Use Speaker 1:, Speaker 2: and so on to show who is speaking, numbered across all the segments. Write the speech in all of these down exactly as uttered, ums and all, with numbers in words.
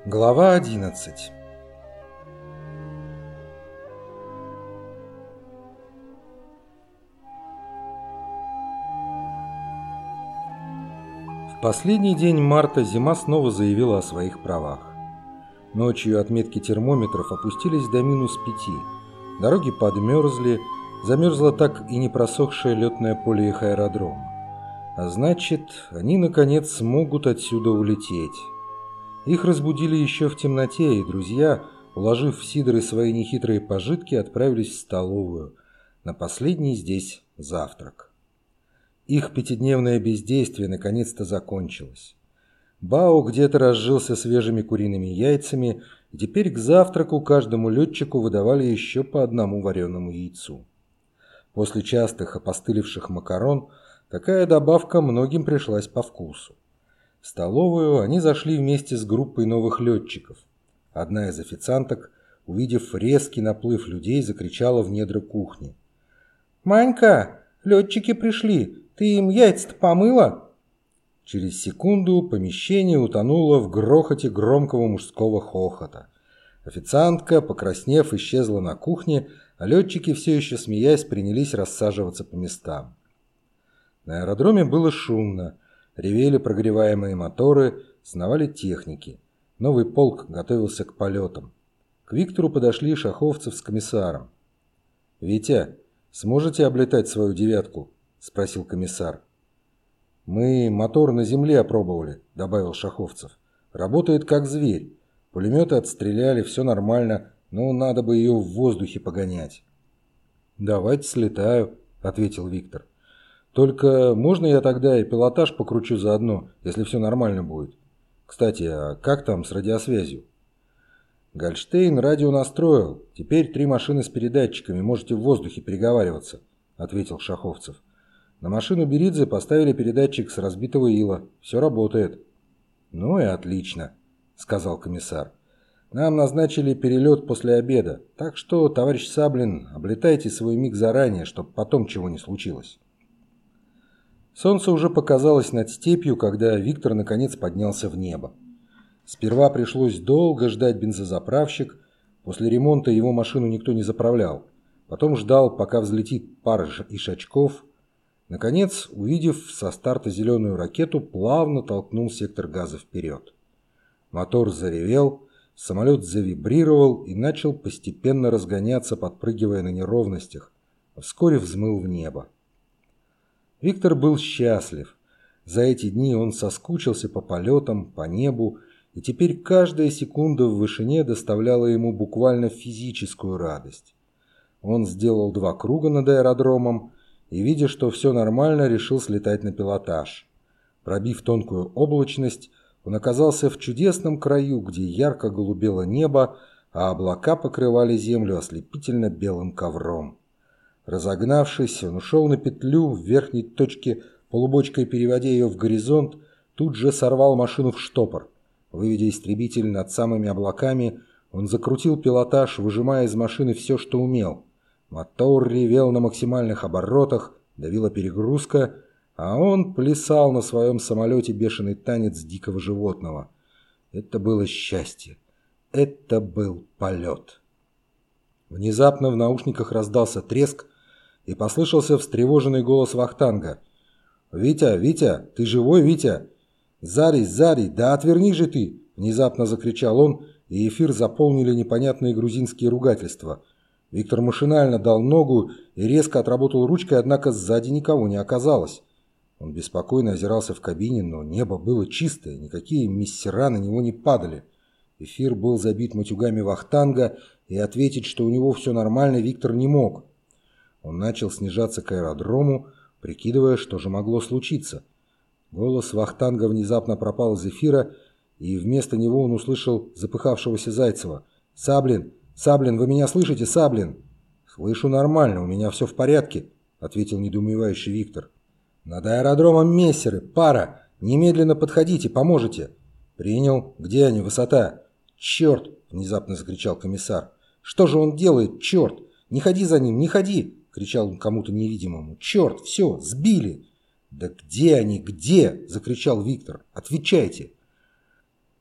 Speaker 1: Глава одиннадцать. В последний день марта зима снова заявила о своих правах. Ночью отметки термометров опустились до минус пяти. Дороги подмерзли, замерзло так и не просохшее летное поле их аэродрома. А значит, они наконец смогут отсюда улететь. Их разбудили еще в темноте, и друзья, уложив в сидоры свои нехитрые пожитки, отправились в столовую на последний здесь завтрак. Их пятидневное бездействие наконец-то закончилось. Бао где-то разжился свежими куриными яйцами, и теперь к завтраку каждому летчику выдавали еще по одному вареному яйцу. После частых опостылевших макарон такая добавка многим пришлась по вкусу. В столовую они зашли вместе с группой новых летчиков. Одна из официанток, увидев резкий наплыв людей, закричала в недра кухни: «Манька, летчики пришли! Ты им яйца-то помыла?» Через секунду помещение утонуло в грохоте громкого мужского хохота. Официантка, покраснев, исчезла на кухне, а летчики, все еще смеясь, принялись рассаживаться по местам. На аэродроме было шумно. Ревели прогреваемые моторы, сновали техники. Новый полк готовился к полетам. К Виктору подошли Шаховцев с комиссаром. «Витя, сможете облетать свою девятку?» – спросил комиссар. «Мы мотор на земле опробовали», – добавил Шаховцев. «Работает как зверь. Пулеметы отстреляли, все нормально, но надо бы ее в воздухе погонять». «Давайте слетаю», – ответил Виктор. «Только можно я тогда и пилотаж покручу заодно, если все нормально будет? Кстати, а как там с радиосвязью?» «Гольштейн радио настроил. Теперь три машины с передатчиками, можете в воздухе переговариваться», — ответил Шаховцев. «На машину Беридзе поставили передатчик с разбитого ила. Все работает». «Ну и отлично», — сказал комиссар. «Нам назначили перелет после обеда, так что, товарищ Саблин, облетайте свой миг заранее, чтобы потом чего не случилось». Солнце уже показалось над степью, когда Виктор наконец поднялся в небо. Сперва пришлось долго ждать бензозаправщик. После ремонта его машину никто не заправлял. Потом ждал, пока взлетит пара ишачков. Наконец, увидев со старта зеленую ракету, плавно толкнул сектор газа вперед. Мотор заревел, самолет завибрировал и начал постепенно разгоняться, подпрыгивая на неровностях, а вскоре взмыл в небо. Виктор был счастлив. За эти дни он соскучился по полетам, по небу, и теперь каждая секунда в вышине доставляла ему буквально физическую радость. Он сделал два круга над аэродромом и, видя, что все нормально, решил слетать на пилотаж. Пробив тонкую облачность, он оказался в чудесном краю, где ярко голубело небо, а облака покрывали землю ослепительно белым ковром. Разогнавшись, он ушел на петлю в верхней точке, полубочкой переводя ее в горизонт, тут же сорвал машину в штопор. Выведя истребитель над самыми облаками, он закрутил пилотаж, выжимая из машины все, что умел. Мотор ревел на максимальных оборотах, давила перегрузка, а он плясал на своем самолете бешеный танец дикого животного. Это было счастье. Это был полет. Внезапно в наушниках раздался треск, и послышался встревоженный голос вахтанга. «Витя, Витя, ты живой, Витя?» «Зарий, Зарий, да отверни же ты!» – внезапно закричал он, и эфир заполнили непонятные грузинские ругательства. Виктор машинально дал ногу и резко отработал ручкой, однако сзади никого не оказалось. Он беспокойно озирался в кабине, но небо было чистое, никакие мессера на него не падали. Эфир был забит матюгами вахтанга, и ответить, что у него все нормально, Виктор не мог. Он начал снижаться к аэродрому, прикидывая, что же могло случиться. Голос вахтанга внезапно пропал из эфира, и вместо него он услышал запыхавшегося Зайцева. «Саблин! Саблин, вы меня слышите, Саблин?» «Слышу нормально, у меня все в порядке», — ответил недоумевающий Виктор. «Над аэродромом мессеры, пара! Немедленно подходите, поможете!» «Принял. Где они? Высота?» «Черт!» — внезапно закричал комиссар. «Что же он делает? Черт! Не ходи за ним, не ходи!» — кричал он кому-то невидимому. «Черт! Все! Сбили!» «Да где они? Где?» — закричал Виктор. «Отвечайте!»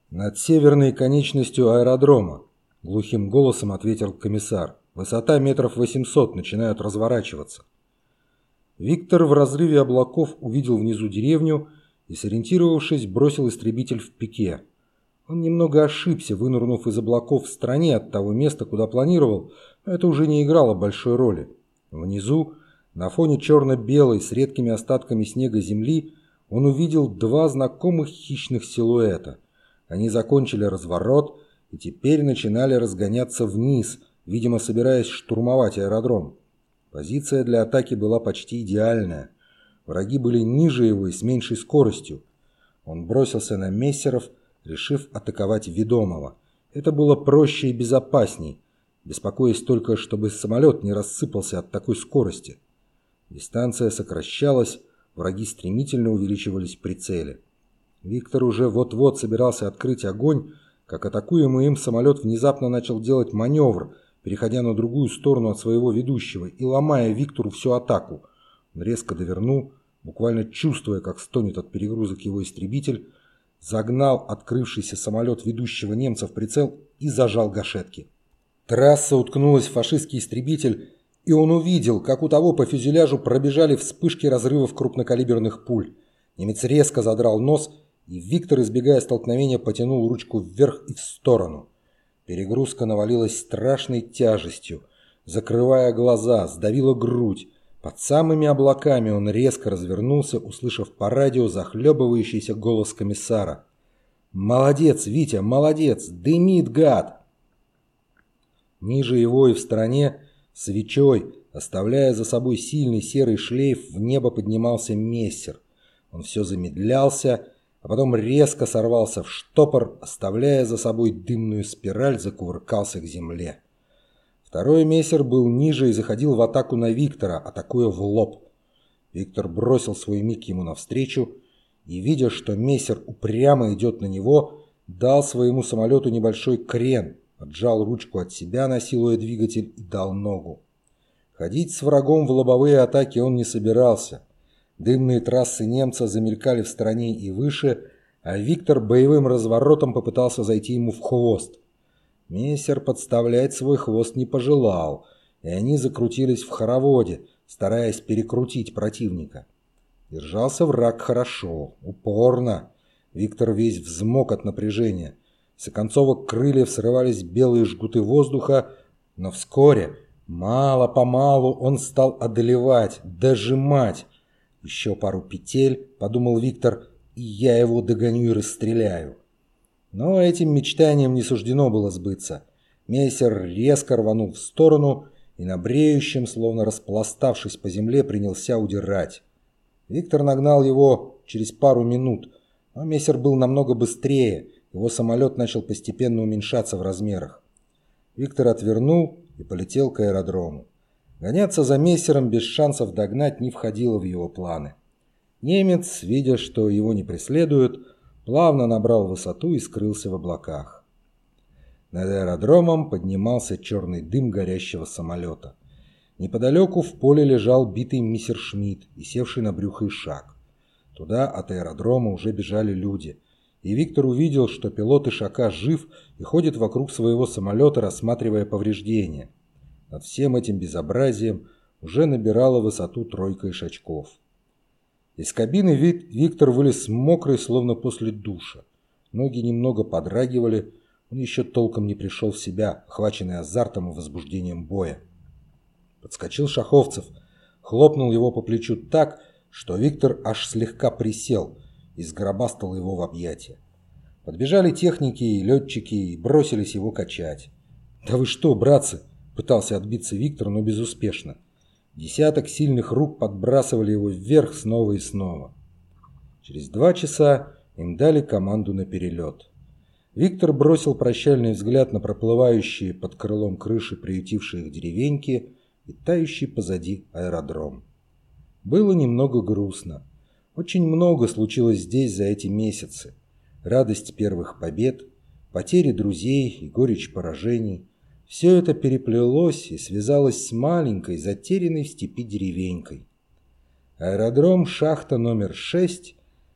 Speaker 1: «Над северной конечностью аэродрома», — глухим голосом ответил комиссар. «Высота метров восемьсот, начинают разворачиваться». Виктор в разрыве облаков увидел внизу деревню и, сориентировавшись, бросил истребитель в пике. Он немного ошибся, вынырнув из облаков в стороне от того места, куда планировал, но это уже не играло большой роли. Внизу, на фоне черно-белой с редкими остатками снега земли, он увидел два знакомых хищных силуэта. Они закончили разворот и теперь начинали разгоняться вниз, видимо, собираясь штурмовать аэродром. Позиция для атаки была почти идеальная. Враги были ниже его и с меньшей скоростью. Он бросился на мессеров, решив атаковать ведомого. Это было проще и безопасней, беспокоясь только, чтобы самолет не рассыпался от такой скорости. Дистанция сокращалась, враги стремительно увеличивались в прицеле. Виктор уже вот-вот собирался открыть огонь, как атакуемый им самолет внезапно начал делать маневр, переходя на другую сторону от своего ведущего и ломая Виктору всю атаку. Он резко довернул, буквально чувствуя, как стонет от перегрузок его истребитель, загнал открывшийся самолет ведущего немца в прицел и зажал гашетки. Трасса уткнулась в фашистский истребитель, и он увидел, как у того по фюзеляжу пробежали вспышки разрывов крупнокалиберных пуль. Немец резко задрал нос, и Виктор, избегая столкновения, потянул ручку вверх и в сторону. Перегрузка навалилась страшной тяжестью, закрывая глаза, сдавила грудь. Под самыми облаками он резко развернулся, услышав по радио захлебывающийся голос комиссара. «Молодец, Витя, молодец! Дымит, гад!» Ниже его и в стороне, свечой, оставляя за собой сильный серый шлейф, в небо поднимался мессер. Он все замедлялся, а потом резко сорвался в штопор, оставляя за собой дымную спираль, закувыркался к земле. Второй мессер был ниже и заходил в атаку на Виктора, атакуя в лоб. Виктор бросил свой миг ему навстречу и, видя, что мессер упрямо идет на него, дал своему самолету небольшой крен, отжал ручку от себя, насилуя двигатель, и дал ногу. Ходить с врагом в лобовые атаки он не собирался. Дымные трассы немца замелькали в стороне и выше, а Виктор боевым разворотом попытался зайти ему в хвост. Мессер подставлять свой хвост не пожелал, и они закрутились в хороводе, стараясь перекрутить противника. Держался враг хорошо, упорно. Виктор весь взмок от напряжения. С оконцовок крыльев срывались белые жгуты воздуха, но вскоре, мало-помалу, он стал одолевать, дожимать. «Еще пару петель», — подумал Виктор, — «и я его догоню и расстреляю». Но этим мечтаниям не суждено было сбыться. Мессер резко рванул в сторону и на бреющем, словно распластавшись по земле, принялся удирать. Виктор нагнал его через пару минут, но мессер был намного быстрее, его самолет начал постепенно уменьшаться в размерах. Виктор отвернул и полетел к аэродрому. Гоняться за мессером без шансов догнать не входило в его планы. Немец, видя, что его не преследуют, плавно набрал высоту и скрылся в облаках. Над аэродромом поднимался черный дым горящего самолета. Неподалеку в поле лежал битый Мессершмитт и севший на брюхо Ишак. Туда от аэродрома уже бежали люди, и Виктор увидел, что пилот Ишака жив и ходит вокруг своего самолета, рассматривая повреждения. Над всем этим безобразием уже набирала высоту тройка ишачков. Из кабины Виктор вылез мокрый, словно после душа. Ноги немного подрагивали, он еще толком не пришел в себя, охваченный азартом и возбуждением боя. Подскочил Шаховцев, хлопнул его по плечу так, что Виктор аж слегка присел и сгробастал его в объятия. Подбежали техники и летчики и бросились его качать. «Да вы что, братцы!» — пытался отбиться Виктор, но безуспешно. Десяток сильных рук подбрасывали его вверх снова и снова. Через два часа им дали команду на перелет. Виктор бросил прощальный взгляд на проплывающие под крылом крыши приютившие их деревеньки и тающий позади аэродром. Было немного грустно. Очень много случилось здесь за эти месяцы. Радость первых побед, потери друзей и горечь поражений. Все это переплелось и связалось с маленькой, затерянной в степи деревенькой. Аэродром шахта номер шесть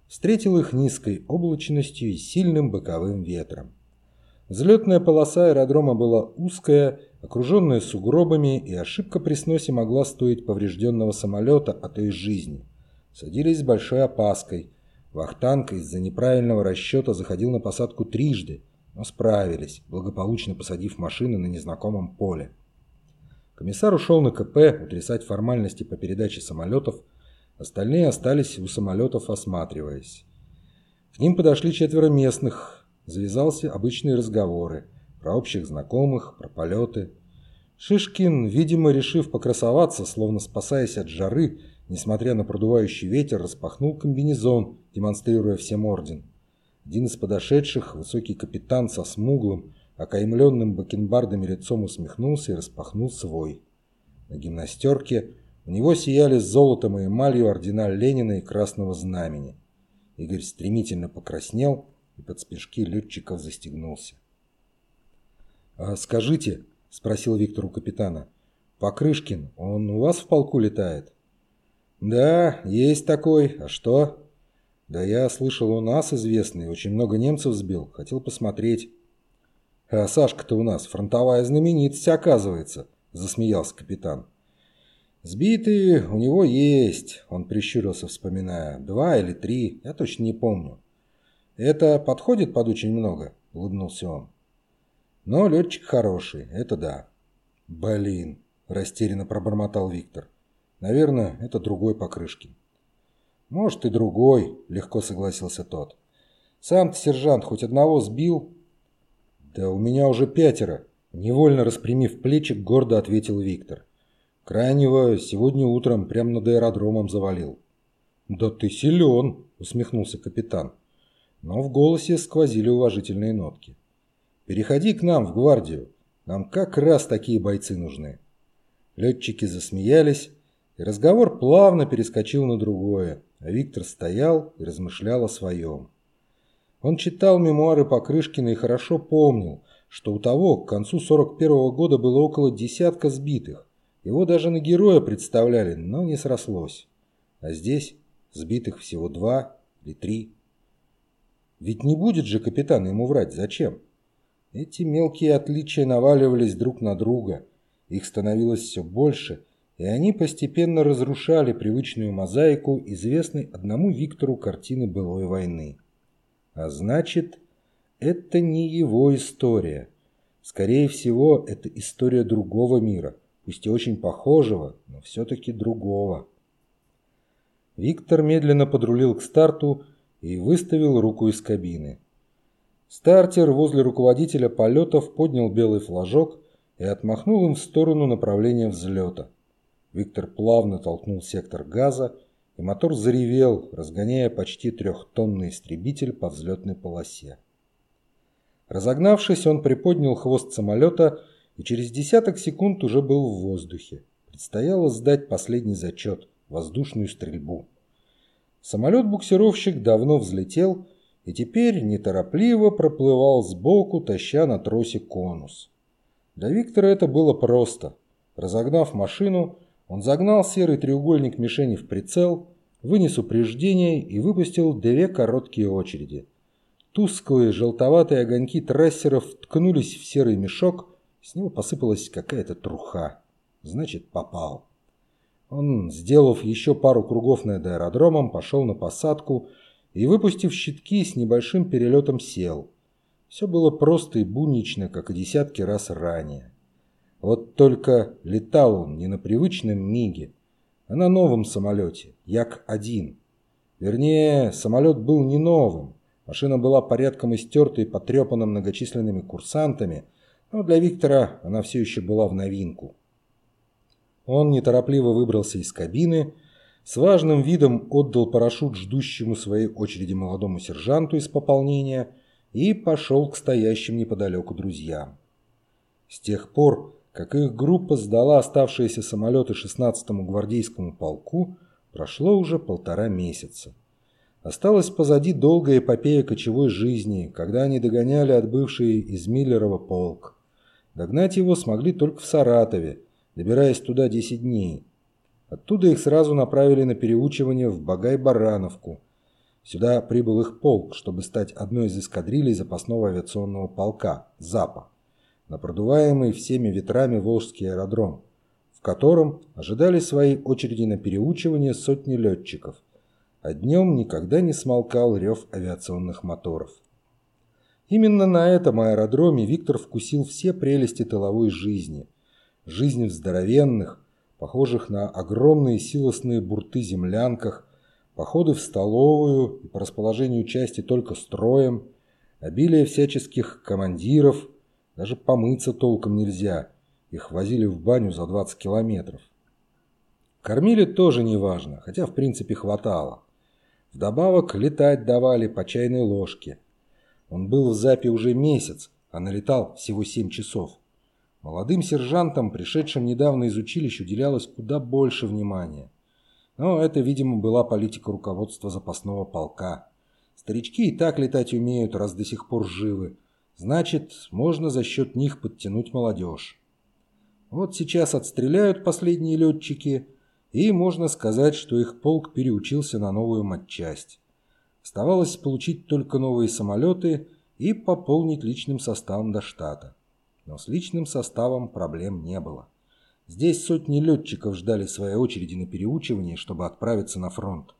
Speaker 1: встретил их низкой облачностью и сильным боковым ветром. Взлетная полоса аэродрома была узкая, окруженная сугробами, и ошибка при сносе могла стоить поврежденного самолета, а то и жизни. Садились с большой опаской. Вахтанг из-за неправильного расчета заходил на посадку трижды, но справились, благополучно посадив машины на незнакомом поле. Комиссар ушел на КП утрясать формальности по передаче самолетов, остальные остались у самолетов, осматриваясь. К ним подошли четверо местных. Завязался обычные разговоры про общих знакомых, про полеты. Шишкин, видимо, решив покрасоваться, словно спасаясь от жары, несмотря на продувающий ветер, распахнул комбинезон, демонстрируя всем орден. Один из подошедших, высокий капитан со смуглым, окаймленным бакенбардами лицом, усмехнулся и распахнул свой. На гимнастерке у него сияли золотом и эмалью ордена Ленина и Красного Знамени. Игорь стремительно покраснел и под смешки летчиков застегнулся. «А скажите, — спросил Виктор у капитана, — Покрышкин, он у вас в полку летает?» «Да, есть такой. А что?» «Да я слышал, у нас известный, очень много немцев сбил. Хотел посмотреть». «А Сашка-то у нас фронтовая знаменитость, оказывается», — засмеялся капитан. «Сбитые у него есть», — он прищурился, вспоминая. «Два или три, я точно не помню». «Это подходит под очень много?» – улыбнулся он. «Но летчик хороший, это да». «Блин», – растерянно пробормотал Виктор. «Наверное, это другой Покрышкин». «Может, и другой», – легко согласился тот. «Сам-то, сержант, хоть одного сбил?» «Да у меня уже пятеро», – невольно распрямив плечи, гордо ответил Виктор. «Крайнего сегодня утром прямо над аэродромом завалил». «Да ты силен», – усмехнулся капитан. Но в голосе сквозили уважительные нотки. «Переходи к нам в гвардию. Нам как раз такие бойцы нужны». Летчики засмеялись, и разговор плавно перескочил на другое, а Виктор стоял и размышлял о своем. Он читал мемуары Покрышкина и хорошо помнил, что у того к концу сорок первого года было около десятка сбитых. Его даже на героя представляли, но не срослось. А здесь сбитых всего два или три. Ведь не будет же капитан ему врать, зачем? Эти мелкие отличия наваливались друг на друга, их становилось все больше, и они постепенно разрушали привычную мозаику, известной одному Виктору картины былой войны. А значит, это не его история. Скорее всего, это история другого мира, пусть и очень похожего, но все-таки другого. Виктор медленно подрулил к старту и выставил руку из кабины. Стартер возле руководителя полетов поднял белый флажок и отмахнул им в сторону направления взлета. Виктор плавно толкнул сектор газа, и мотор заревел, разгоняя почти трехтонный истребитель по взлетной полосе. Разогнавшись, он приподнял хвост самолета и через десяток секунд уже был в воздухе. Предстояло сдать последний зачет – воздушную стрельбу. Самолет-буксировщик давно взлетел и теперь неторопливо проплывал сбоку, таща на тросе конус. Для Виктора это было просто. Разогнав машину, он загнал серый треугольник мишени в прицел, вынес упреждение и выпустил две короткие очереди. Тусклые желтоватые огоньки трассеров ткнулись в серый мешок, с него посыпалась какая-то труха. Значит, попал. Он, сделав еще пару кругов над аэродромом, пошел на посадку и, выпустив щитки, с небольшим перелетом сел. Все было просто и буднично, как и десятки раз ранее. Вот только летал он не на привычном Миге, а на новом самолете, Як один. Вернее, самолет был не новым. Машина была порядком истерта и потрепана многочисленными курсантами, но для Виктора она все еще была в новинку. Он неторопливо выбрался из кабины, с важным видом отдал парашют ждущему своей очереди молодому сержанту из пополнения и пошел к стоящим неподалеку друзьям. С тех пор, как их группа сдала оставшиеся самолеты шестнадцатому гвардейскому полку, прошло уже полтора месяца. Осталась позади долгая эпопея кочевой жизни, когда они догоняли отбывший из Миллерова полк. Догнать его смогли только в Саратове, добираясь туда десять дней. Оттуда их сразу направили на переучивание в Багай-Барановку. Сюда прибыл их полк, чтобы стать одной из эскадрилей запасного авиационного полка «Запа», на продуваемый всеми ветрами Волжский аэродром, в котором ожидали своей очереди на переучивание сотни летчиков, а днем никогда не смолкал рев авиационных моторов. Именно на этом аэродроме Виктор вкусил все прелести тыловой жизни. Жизнь в здоровенных, похожих на огромные силосные бурты землянках, походы в столовую и по расположению части только строем, обилие всяческих командиров, даже помыться толком нельзя, их возили в баню за двадцать километров. Кормили тоже неважно, хотя в принципе хватало. Вдобавок летать давали по чайной ложке. Он был в Запе уже месяц, а налетал всего семь часов. Молодым сержантам, пришедшим недавно из училищ, уделялось куда больше внимания. Но это, видимо, была политика руководства запасного полка. Старички и так летать умеют, раз до сих пор живы. Значит, можно за счет них подтянуть молодежь. Вот сейчас отстреляют последние летчики, и можно сказать, что их полк переучился на новую матчасть. Оставалось получить только новые самолеты и пополнить личным составом до штата. Но с личным составом проблем не было. Здесь сотни летчиков ждали своей очереди на переучивание, чтобы отправиться на фронт.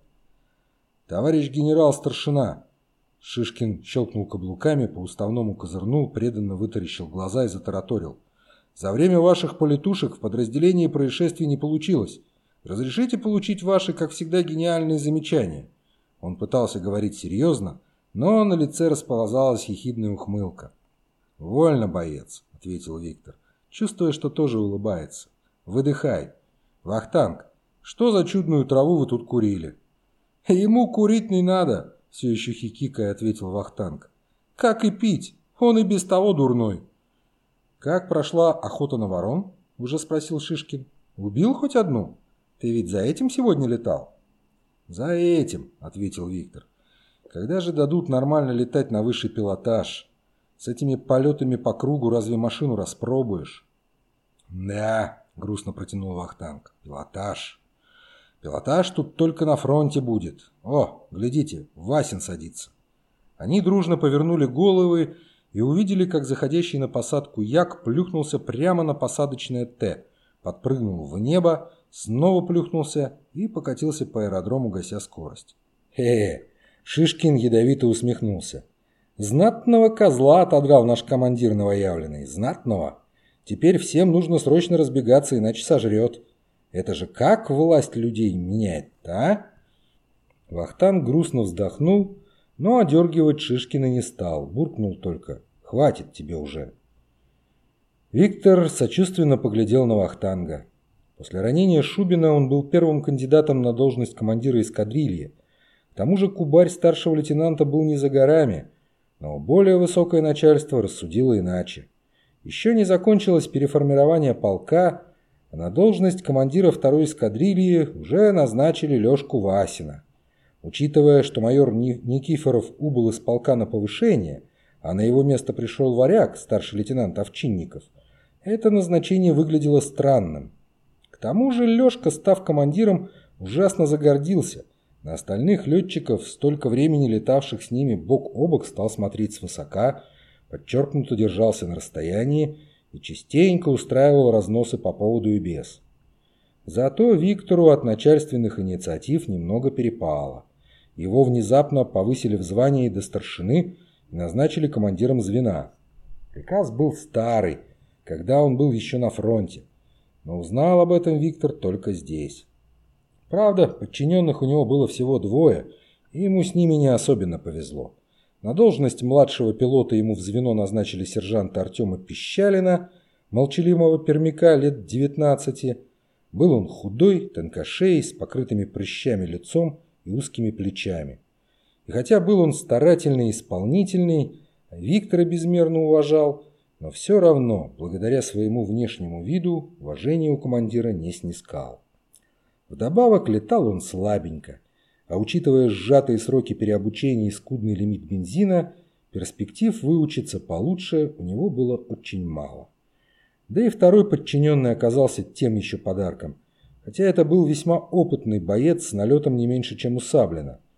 Speaker 1: «Товарищ генерал-старшина!» Шишкин щелкнул каблуками, по-уставному козырнул, преданно вытаращил глаза и затараторил. «За время ваших полетушек в подразделении происшествий не получилось. Разрешите получить ваши, как всегда, гениальные замечания?» Он пытался говорить серьезно, но на лице расползалась ехидная ухмылка. «Вольно, боец», — ответил Виктор, чувствуя, что тоже улыбается. «Выдыхай. Вахтанг, что за чудную траву вы тут курили?» «Ему курить не надо», — все еще хихикая ответил Вахтанг. «Как и пить, он и без того дурной». «Как прошла охота на ворон?» — уже спросил Шишкин. «Убил хоть одну? Ты ведь за этим сегодня летал?» «За этим», — ответил Виктор. «Когда же дадут нормально летать на высший пилотаж? С этими полетами по кругу разве машину распробуешь?» «Да», — грустно протянул Вахтанг, — «пилотаж. Пилотаж тут только на фронте будет. О, глядите, Васин садится». Они дружно повернули головы и увидели, как заходящий на посадку Як плюхнулся прямо на посадочное Т, подпрыгнул в небо, снова плюхнулся и покатился по аэродрому, гася скорость. «Хе-хе!» — Шишкин ядовито усмехнулся. «Знатного козла отодрал наш командир новоявленный. Знатного. Теперь всем нужно срочно разбегаться, иначе сожрет. Это же как власть людей меняет-то, а?» Вахтанг грустно вздохнул, но одергивать Шишкина не стал. Буркнул только: «Хватит тебе уже». Виктор сочувственно поглядел на Вахтанга. После ранения Шубина он был первым кандидатом на должность командира эскадрильи. К тому же кубарь старшего лейтенанта был не за горами, но более высокое начальство рассудило иначе. Еще не закончилось переформирование полка, а на должность командира второй эскадрильи уже назначили Лешку Васина. Учитывая, что майор Никифоров убыл из полка на повышение, а на его место пришел варяг, старший лейтенант Овчинников, это назначение выглядело странным. К тому же Лешка, став командиром, ужасно загордился. На остальных летчиков, столько времени летавших с ними бок о бок, стал смотреть свысока, подчеркнуто держался на расстоянии и частенько устраивал разносы по поводу и без. Зато Виктору от начальственных инициатив немного перепало. Его внезапно повысили в звании до старшины и назначили командиром звена. Приказ был старый, когда он был еще на фронте. Но узнал об этом Виктор только здесь. Правда, подчиненных у него было всего двое, и ему с ними не особенно повезло. На должность младшего пилота ему в звено назначили сержанта Артема Пищалина, молчаливого пермяка лет девятнадцати. Был он худой, тонкошей, с покрытыми прыщами лицом и узкими плечами. И хотя был он старательный и исполнительный, Виктора безмерно уважал, но все равно, благодаря своему внешнему виду, уважение у командира не снискал. Вдобавок летал он слабенько, а учитывая сжатые сроки переобучения и скудный лимит бензина, перспектив выучиться получше у него было очень мало. Да и второй подчиненный оказался тем еще подарком, хотя это был весьма опытный боец с налетом не меньше, чем у Саблина.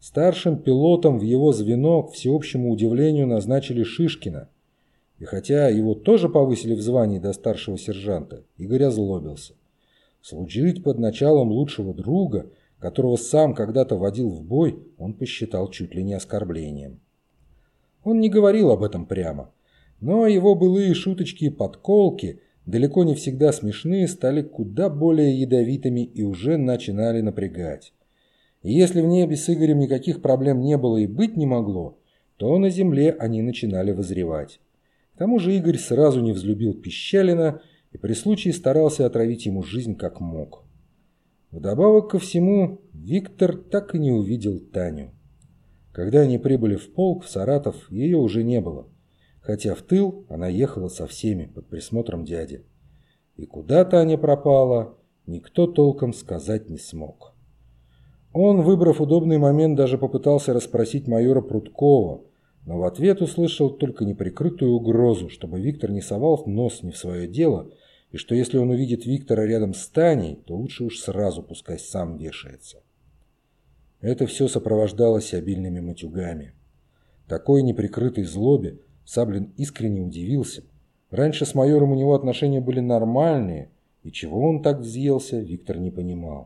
Speaker 1: Старшим пилотом в его звено, к всеобщему удивлению, назначили Шишкина. И хотя его тоже повысили в звании до старшего сержанта, Игорь озлобился. Служить под началом лучшего друга, которого сам когда-то водил в бой, он посчитал чуть ли не оскорблением. Он не говорил об этом прямо, но его былые шуточки и подколки, далеко не всегда смешные, стали куда более ядовитыми и уже начинали напрягать. И если в небе с Игорем никаких проблем не было и быть не могло, то на земле они начинали вызревать. К тому же Игорь сразу не взлюбил Пищалина и при случае старался отравить ему жизнь как мог. Вдобавок ко всему, Виктор так и не увидел Таню. Когда они прибыли в полк, в Саратов, ее уже не было, хотя в тыл она ехала со всеми под присмотром дяди. И куда Таня пропала, никто толком сказать не смог. Он, выбрав удобный момент, даже попытался расспросить майора Прудкова, но в ответ услышал только неприкрытую угрозу, чтобы Виктор не совал нос не в свое дело, и что если он увидит Виктора рядом с Таней, то лучше уж сразу пускай сам вешается. Это все сопровождалось обильными матюгами. Такой неприкрытой злобе Саблин искренне удивился. Раньше с майором у него отношения были нормальные, и чего он так взъелся, Виктор не понимал.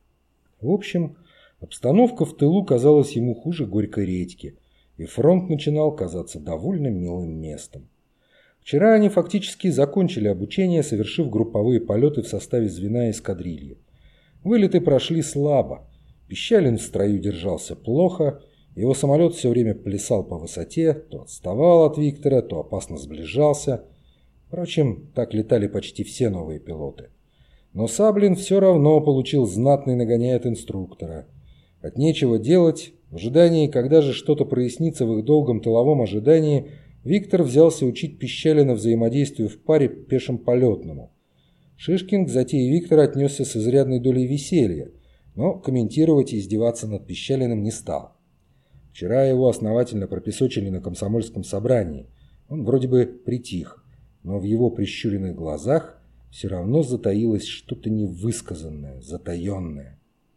Speaker 1: В общем, обстановка в тылу казалась ему хуже горькой редьки, и фронт начинал казаться довольно милым местом. Вчера они фактически закончили обучение, совершив групповые полеты в составе звена эскадрильи. Вылеты прошли слабо. Пищалин в строю держался плохо, его самолет все время плясал по высоте, то отставал от Виктора, то опасно сближался. Впрочем, так летали почти все новые пилоты. Но Саблин все равно получил знатный нагоняй от инструктора. От нечего делать, в ожидании, когда же что-то прояснится в их долгом тыловом ожидании, Виктор взялся учить Пищалина взаимодействию в паре пешем-полетному. Шишкин к затее Виктора отнесся с изрядной долей веселья, но комментировать и издеваться над Пищалиным не стал. Вчера его основательно пропесочили на комсомольском собрании. Он вроде бы притих, но в его прищуренных глазах все равно затаилось что-то невысказанное, затаенное.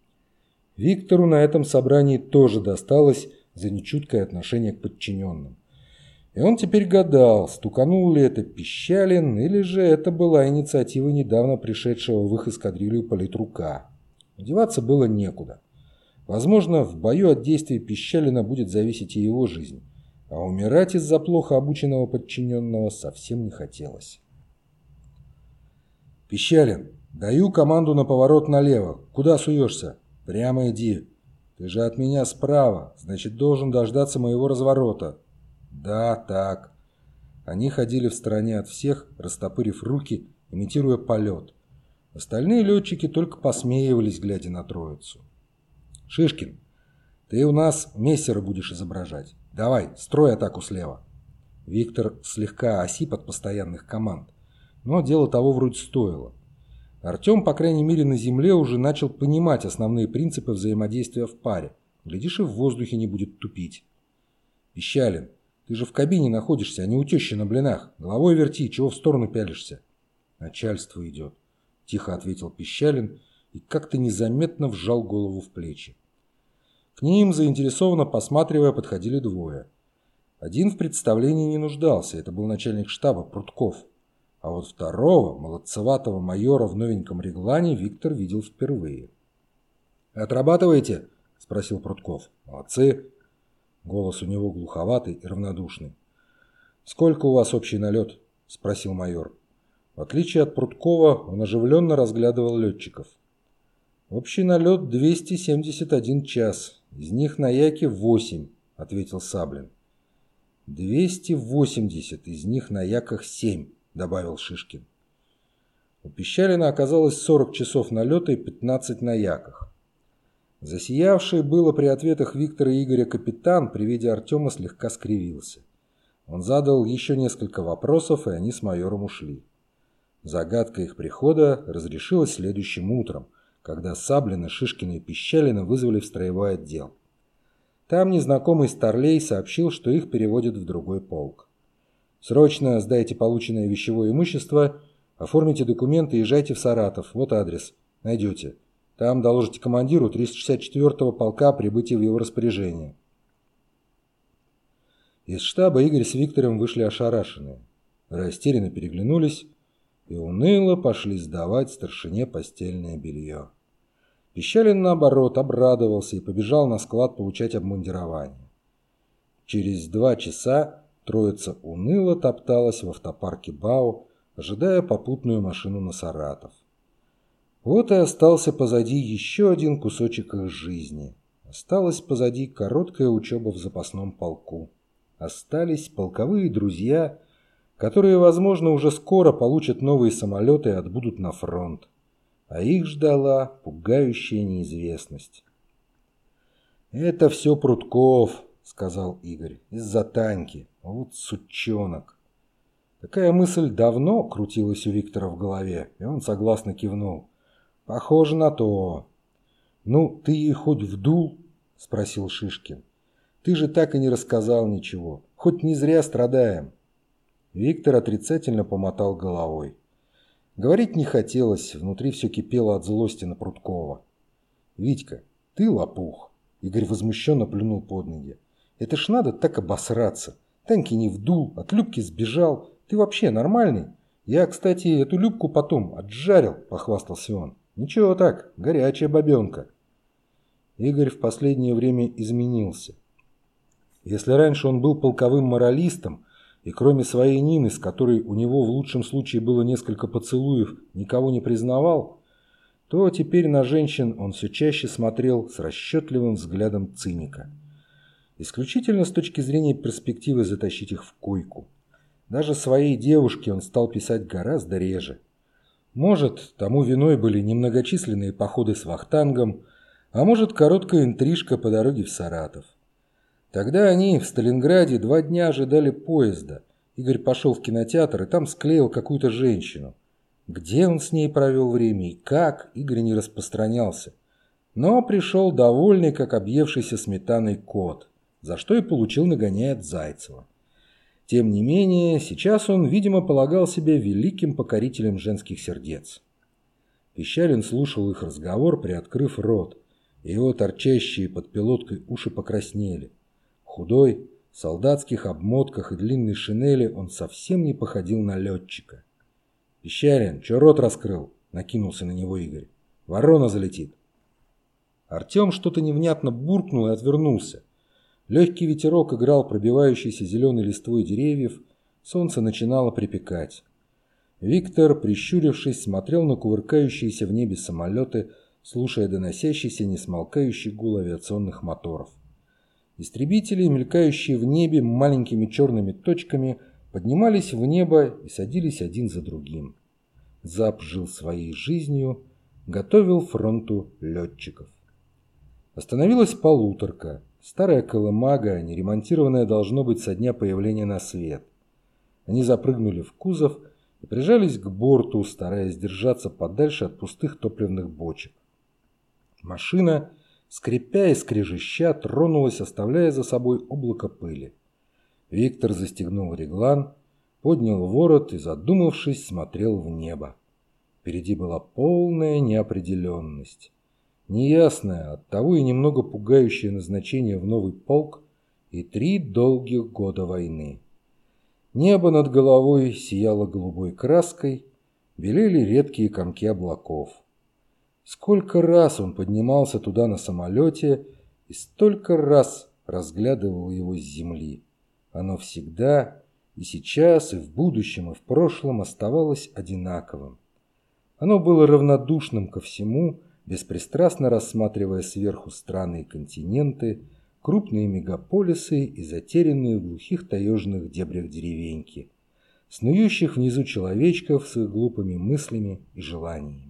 Speaker 1: Виктору на этом собрании тоже досталось за нечуткое отношение к подчиненным. И он теперь гадал, стуканул ли это Пищалин, или же это была инициатива недавно пришедшего в их эскадрилью политрука. Деваться было некуда. Возможно, в бою от действий Пищалина будет зависеть и его жизнь, а умирать из-за плохо обученного подчиненного совсем не хотелось. «Пищалин, даю команду на поворот налево. Куда суешься? Прямо иди. Ты же от меня справа, значит, должен дождаться моего разворота». «Да, так». Они ходили в стороне от всех, растопырив руки, имитируя полет. Остальные летчики только посмеивались, глядя на троицу. «Шишкин, ты у нас мессера будешь изображать. Давай, строй атаку слева». Виктор слегка осип от постоянных команд, но дело того вроде стоило. Артем, по крайней мере, на земле уже начал понимать основные принципы взаимодействия в паре. Глядишь, и в воздухе не будет тупить. «Пищалин, ты же в кабине находишься, а не у тещи на блинах. Головой верти, чего в сторону пялишься?» «Начальство идет», – тихо ответил Пищалин и как-то незаметно вжал голову в плечи. К ним, заинтересованно посматривая, подходили двое. Один в представлении не нуждался, это был начальник штаба Прудков. А вот второго, молодцеватого майора в новеньком реглане, Виктор видел впервые. «Отрабатываете?» – спросил Прудков. «Молодцы». Голос у него глуховатый и равнодушный. «Сколько у вас общий налет?» – спросил майор. В отличие от Прудкова, он оживленно разглядывал летчиков. «Общий налет двести семьдесят один час. Из них на Яке восемь», – ответил Саблин. «двести восемьдесят, из них на Яках семь», – добавил Шишкин. У Пищалина оказалось сорок часов налета и пятнадцать на Яках. Засиявший было при ответах Виктора и Игоря капитан при виде Артема слегка скривился. Он задал еще несколько вопросов, и они с майором ушли. Загадка их прихода разрешилась следующим утром, когда Саблина, Шишкина и Пищалина вызвали в строевой отдел. Там незнакомый старлей сообщил, что их переводят в другой полк. «Срочно сдайте полученное вещевое имущество, оформите документы и езжайте в Саратов. Вот адрес. Найдете. Там доложите командиру триста шестьдесят четвёртого полка о прибытии в его распоряжение». Из штаба Игорь с Виктором вышли ошарашенные, растерянно переглянулись и уныло пошли сдавать старшине постельное белье. Пищалин, наоборот, обрадовался и побежал на склад получать обмундирование. Через два часа троица уныло топталась в автопарке БАУ, ожидая попутную машину на Саратов. Вот и остался позади еще один кусочек их жизни. Осталась позади короткая учеба в запасном полку. Остались полковые друзья, которые, возможно, уже скоро получат новые самолеты и отбудут на фронт. А их ждала пугающая неизвестность. «Это все Прутков», — сказал Игорь, — «из-за Таньки. Вот сучонок». Такая мысль давно крутилась у Виктора в голове, и он согласно кивнул. «Похоже на то». «Ну, ты ей хоть вдул?» — спросил Шишкин. «Ты же так и не рассказал ничего. Хоть не зря страдаем». Виктор отрицательно помотал головой. Говорить не хотелось, внутри все кипело от злости на Пруткова. «Витька, ты лопух!» — Игорь возмущенно плюнул под ноги. «Это ж надо так обосраться. Таньки не вдул, от Любки сбежал. Ты вообще нормальный? Я, кстати, эту Любку потом отжарил», — похвастался он. «Ничего так, горячая бабенка». Игорь в последнее время изменился. Если раньше он был полковым моралистом, и кроме своей Нины, с которой у него в лучшем случае было несколько поцелуев, никого не признавал, то теперь на женщин он все чаще смотрел с расчетливым взглядом циника. Исключительно с точки зрения перспективы затащить их в койку. Даже своей девушке он стал писать гораздо реже. Может, тому виной были немногочисленные походы с вахтангом, а может, короткая интрижка по дороге в Саратов. Тогда они в Сталинграде два дня ожидали поезда. Игорь пошел в кинотеатр и там склеил какую-то женщину. Где он с ней провел время и как, Игорь не распространялся. Но пришел довольный, как объевшийся сметаной кот, за что и получил нагоняй от Зайцева. Тем не менее, сейчас он, видимо, полагал себя великим покорителем женских сердец. Пищалин слушал их разговор, приоткрыв рот, и его торчащие под пилоткой уши покраснели. Худой, в солдатских обмотках и длинной шинели он совсем не походил на летчика. «Пищалин, чё рот раскрыл?» — накинулся на него Игорь. «Ворона залетит». Артем что-то невнятно буркнул и отвернулся. Легкий ветерок играл пробивающейся зеленой листвой деревьев, солнце начинало припекать. Виктор, прищурившись, смотрел на кувыркающиеся в небе самолеты, слушая доносящийся несмолкающий гул авиационных моторов. Истребители, мелькающие в небе маленькими черными точками, поднимались в небо и садились один за другим. Зап жил своей жизнью, готовил фронту летчиков. Остановилась полуторка, старая колымага, неремонтированная должно быть со дня появления на свет. Они запрыгнули в кузов и прижались к борту, стараясь держаться подальше от пустых топливных бочек. Машина, скрипя и скрежеща, тронулась, оставляя за собой облако пыли. Виктор застегнул реглан, поднял ворот и, задумавшись, смотрел в небо. Впереди была полная неопределенность. Неясное, оттого и немного пугающее назначение в новый полк и три долгих года войны. Небо над головой сияло голубой краской, белели редкие комки облаков. Сколько раз он поднимался туда на самолете и столько раз разглядывал его с земли. Оно всегда, и сейчас, и в будущем, и в прошлом оставалось одинаковым. Оно было равнодушным ко всему, беспристрастно рассматривая сверху страны и континенты, крупные мегаполисы и затерянные в глухих таежных дебрях деревеньки, снующих внизу человечков с их глупыми мыслями и желаниями.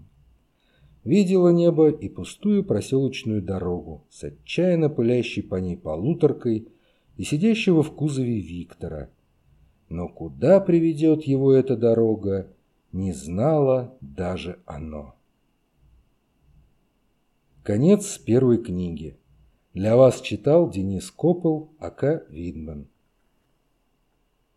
Speaker 1: Видела небо и пустую проселочную дорогу с отчаянно пылящей по ней полуторкой и сидящего в кузове Виктора. Но куда приведет его эта дорога, не знало даже оно. Конец первой книги. Для вас читал Денис Копыл, А К Видман.